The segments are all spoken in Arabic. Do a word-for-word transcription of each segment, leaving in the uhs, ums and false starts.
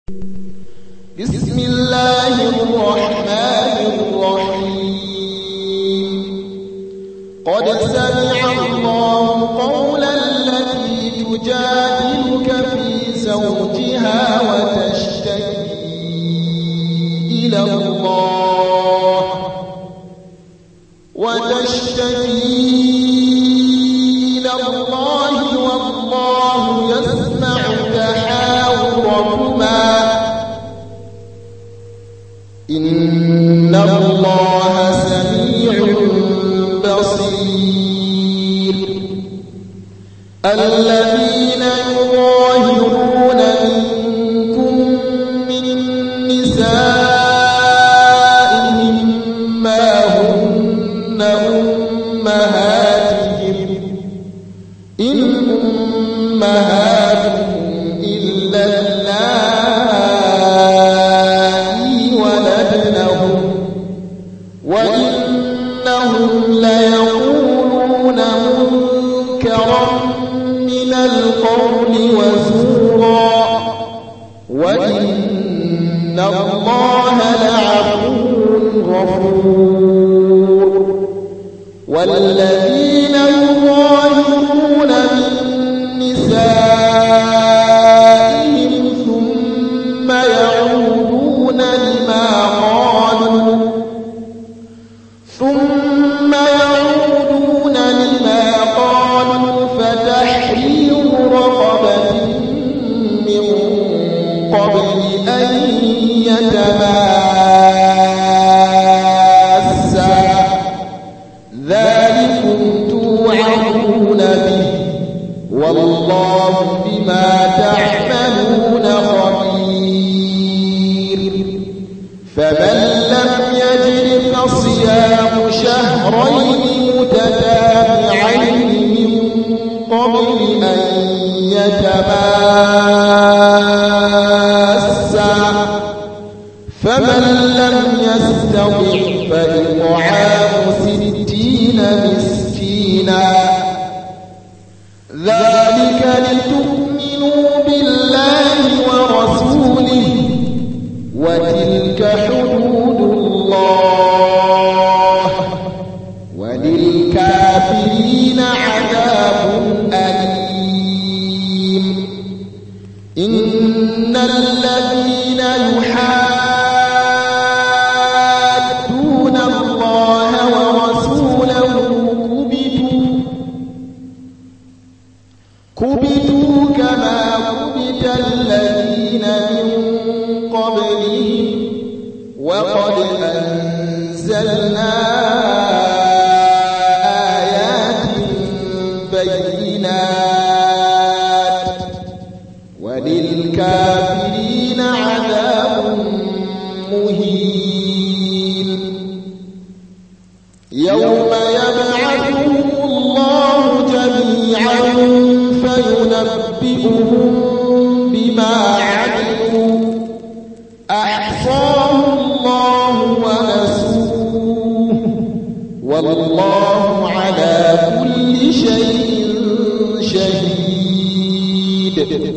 بسم الله الرحمن الرحيم قد سمع الله قول التي تجادلك في زوجها وتشتكي إلى الله وتشتكي إلى الله والله يسمع تحاوركما إن الله سميع بصير الذين يظاهرون منكم من نسائهم ما هن أمهاتهم إن أمهاتهم إلا اللائي ولدنهم وإنهم ليقولون منكرا من القول وزورا وإن الله لعفو غفور والذين يظاهرون من نسائهم ثم يعودون لما قالوا ثم يعودون لما قالوا فتحرير رقبة من قبل أن يتماسا ذلكم توعظون به والله بما تعملون خبير فمن لم يجد فصيام شهرين متتابعين من قبل أن يتماسا فمن لم يستطع فإطعام ستين مسكينا ذلك لتؤمنوا بالله ورسوله وتلك حدود الله وللكافرين عذاب أليم إن الذين يحادون الله ورسوله كبتوا كبتوا كما كبت الذين من قبلهم وقد أنزلنا آيات بينات وللكافرين عذاب مهين يوم يبعثهم الله جميعا فينبئهم بما عملوا أحصاه الله ونسوه والله على كل شيء شهيد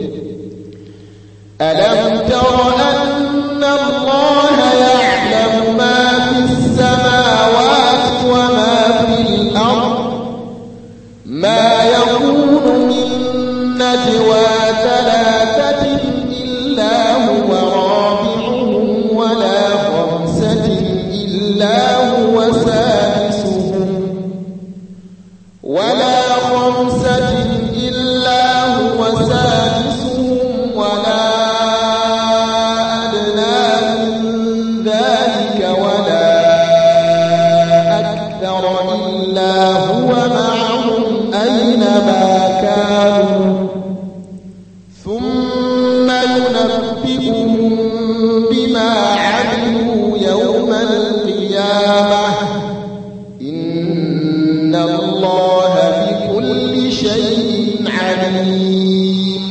ألم تر أن الله يعلم ما في السماوات وما في الأرض ما يكون من نجوى ثلاثة إلا هو رابعهم ولا خمسة إلا هو سادسهم ولا خمسة إلا هو سادسهم ولا أدنى من ذلك ولا أكثر إلا هو معهم أينما كانوا ثم ينبئهم بما عملوا يوم القيامة إن الله بكل شيء عليم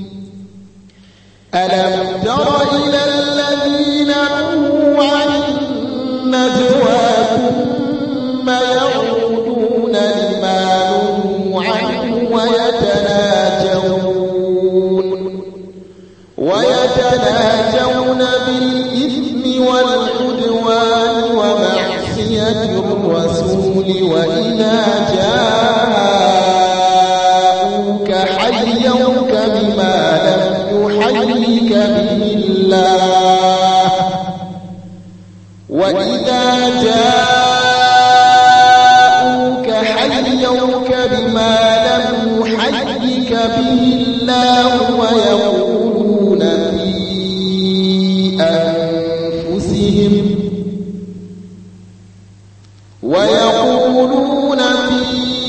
ألم تر إلى الذين نهوا عن النجوى ثم يعودون لما نهوا عنه ويتناجون ويتناجون به الله وإذا جاءوك حيوك بما لم يحيك به الله ويقولون في أنفسهم ويقولون في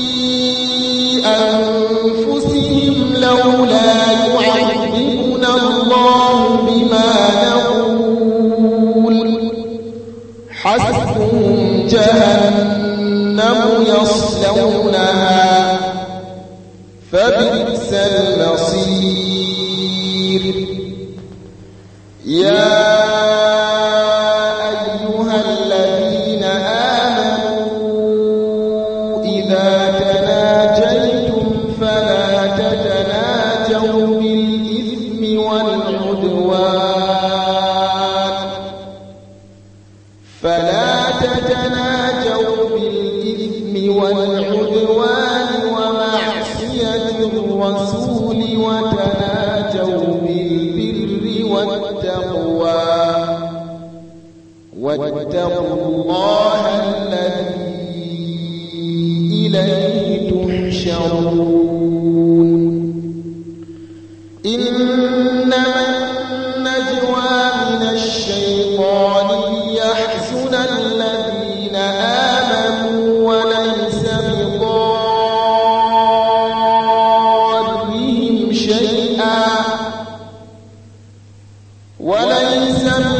أنفسهم لولا يعذبنا الله بما نقول حسبهم جهنم يصلونها فبئس المصير يا أيها الذين آمنوا إذا تناجيتم فلا تتناجوا بالإثم والعدوان فلا تتناجوا بالإثم والعدوان ومعصية الرسول وتناجوا بالبر والتقوى واتقوا الله الذي إليه تحشرون إنما النجوى من الشيطان ليحزن الذين آمنوا وليس بضارهم شيئا وليس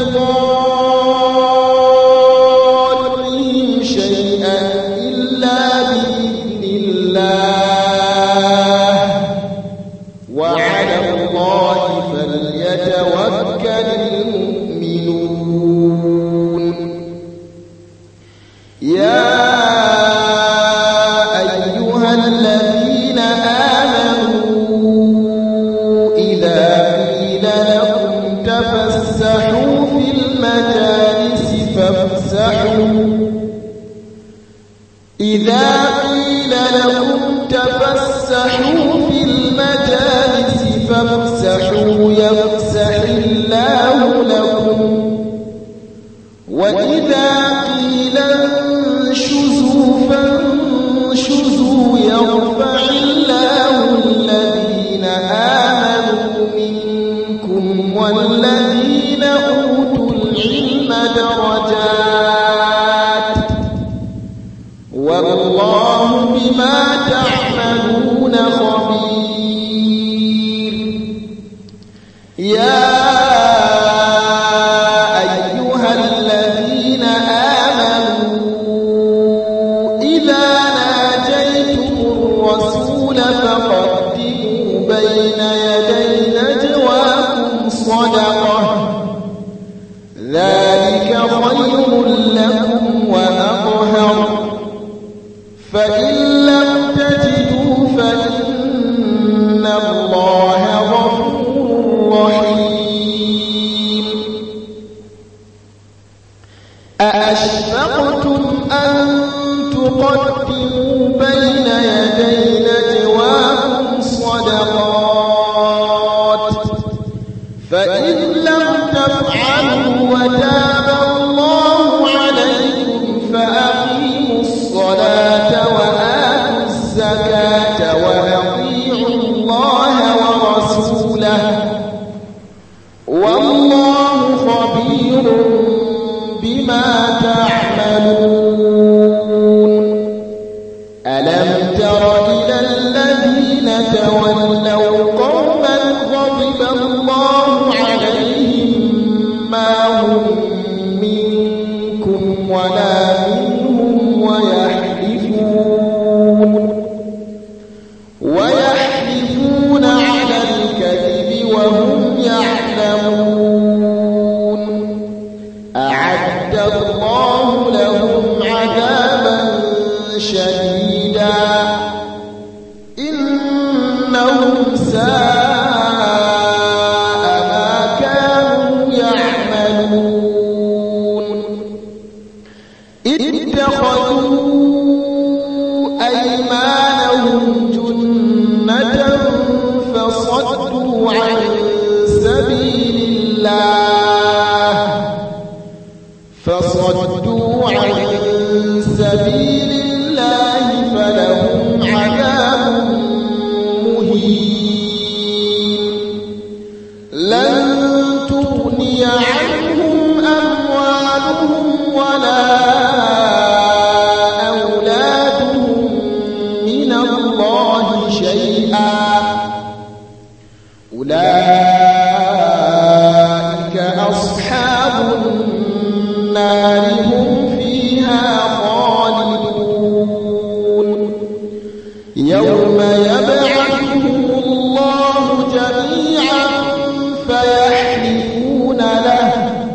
بضارهم شيئا إلا بإذن الله وعلى الله فليتوكل المؤمنون يا أيها الذين آمنوا إذا قيل لكم تفسحوا في المجالس فافسحوا إذا قيل لكم تفسحوا في المجالس فافسحوا يفسح الله لكم وإذا قيل انشزوا فانشزوا يرفع الله الذين آمنوا منكم والذين أوتوا العلم درجات والله بما تعملون خبير يا أيها الذين آمنوا إذا ناجيتم الرسول فقدموا بين يدي نجواكم صدقة ذلك خير لكم وأطهر فإن لم تجدوا فإن الله غفور رحيم أأشفقتم أن تقدموا بين يدي نجواكم صدقات فإن لم تفعلوا وتاب الله عليكم فأقيموا الصلاة وآتوا الزكاة وأطيعوا الله ورسوله والله خبير بما تعملون ألم تر إلى الذين تولوا قوما غضب الله عليهم ما هم منكم ولا منهم ويحلفون ويحلفون على الكذب وهم يعلمون الله فصدوا عن سبيل الله فلهم عذاب مهين لن تغني عنهم أموالهم ولا أولادهم من الله شيئا أولئك أصحاب النار هم فيها خالدون يوم يبعثهم الله جميعا فيحلفون له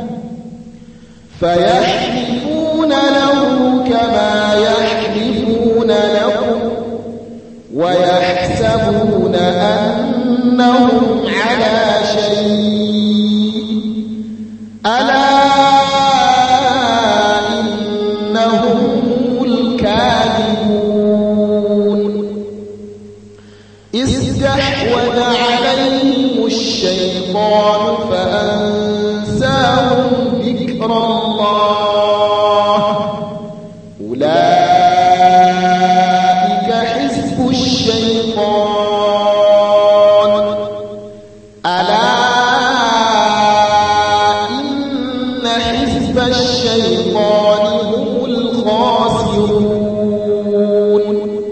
فيحلفون له كما يحلفون لكم ويحسبون أنهم على شيء ألا إنهم هم الكاذبون استحوذ عليهم الشيطان فأنساهم ذكر الله أولئك حزب الشيطان ألا إن حزب الشيطان هم الخاسرون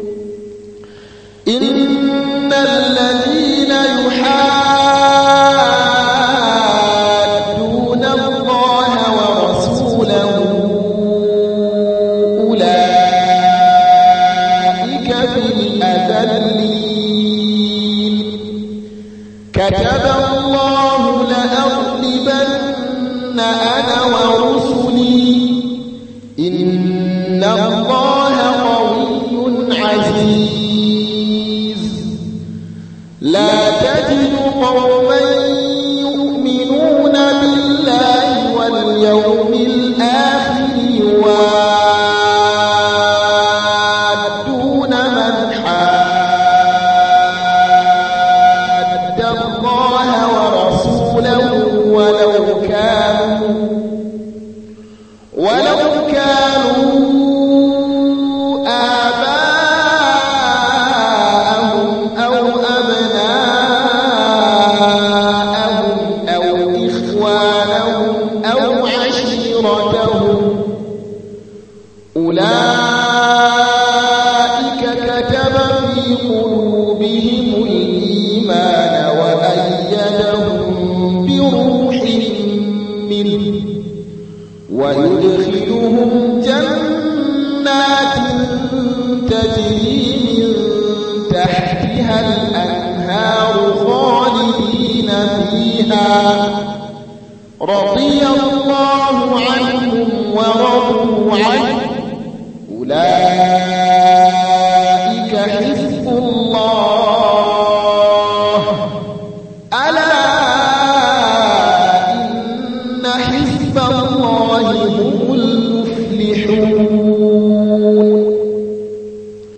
إن الذين يحادون الله ورسوله أولئك في الأذلين كتب الله لأغلبن أنا ورسلي إن الله قوي عزيز لا تجد قوما يؤمنون بالله واليوم الآخر يوادون من حاد الله ورسوله ولو كانوا ولو كانوا آباءهم أو أبناءهم أو إخوانهم أو عشيرتهم أولئك كتب في قلوبهم الإيمان وأيدهم بروح منه ويدخلهم جنات تجري من تحتها الأنهار خالدين فيها رضي الله عنهم ورضوا عنه